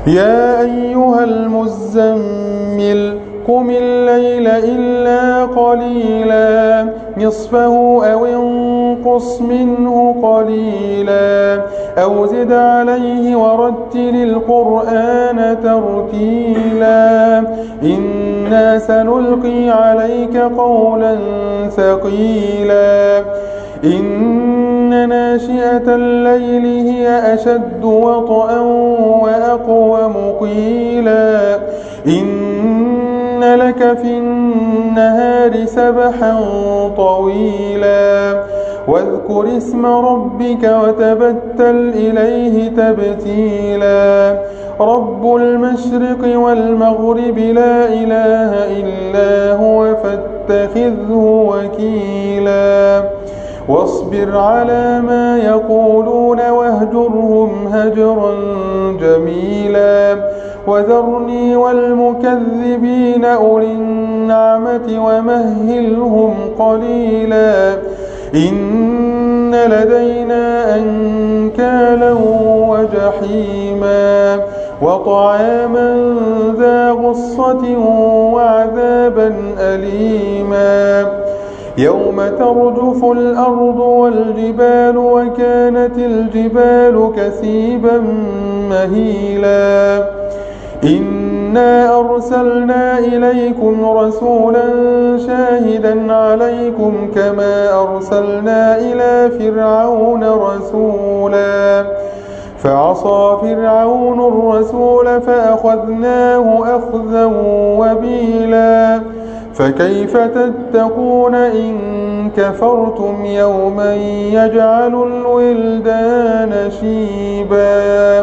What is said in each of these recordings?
يا أيها المزمل قم الليل إلا قليلا نصفه أو انقص منه قليلا أو زد عليه ورتل القرآن ترتيلا إنا سنلقي عليك قولا ثقيلا إن ناشئة الليل هي أشد وطئا وأقوم قيلا إن لك في النهار سبحا طويلا واذكر اسم ربك وتبتل إليه تبتيلا رب المشرق والمغرب لا إله إلا هو فاتخذه وكيلا واصبر على ما يقولون واهجرهم هجرا جميلا وذرني والمكذبين أولي النعمة ومهلهم قليلا إن لدينا أنكالا وجحيما وطعاما ذا غصة وعذابا أليما يوم ترجف الأرض والجبال وكانت الجبال كثيبا مهيلا إنا أرسلنا إليكم رسولا شاهدا عليكم كما أرسلنا إلى فرعون رسولا فعصى فرعون الرسول فأخذناه أخذا وبيلا فكيف تتقون إن كفرتم يوما يجعل الولدان شيبا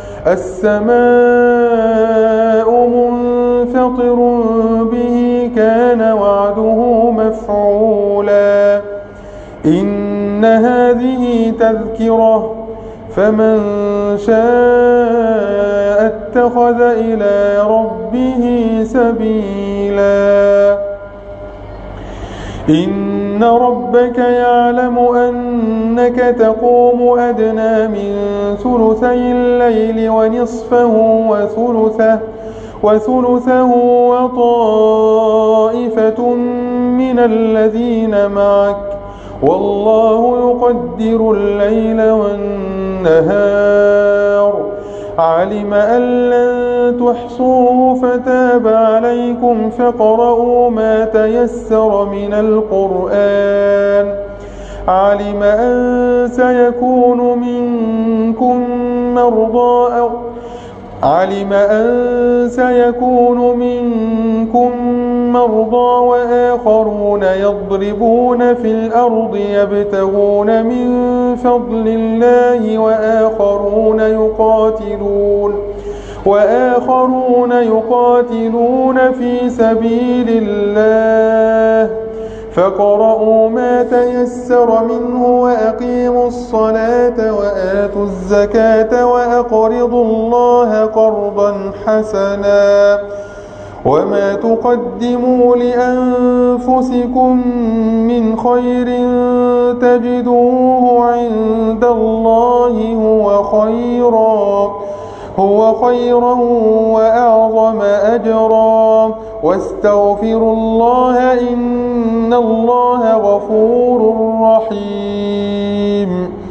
السماء منفطر به كان وعده مفعولا إن هذه تذكرة فمن شاء اتخذ إلى ربه سبيلا إن ربك يعلم أنك تقوم أدنى من ثلثي الليل ونصفه وثلثه وطائفة من الذين معك والله يقدر الليل والنهار علم أن لن تحصوه فتاب عليكم فاقرؤوا ما تيسر من القرآن علم أن سيكون منكم مرضى وآخرون يضربون في الأرض يبتغون من فضل الله وآخرون يقاتلون في سبيل الله فاقرؤوا ما تيسر منه وأقيموا الصلاة وآتوا الزكاة وأقرضوا الله قرضا حسنا وما تقدموا لأنفسكم من خير تجدوه عند الله هو خيرا وأعظم أجرا واستغفروا الله إن الله غفور رحيم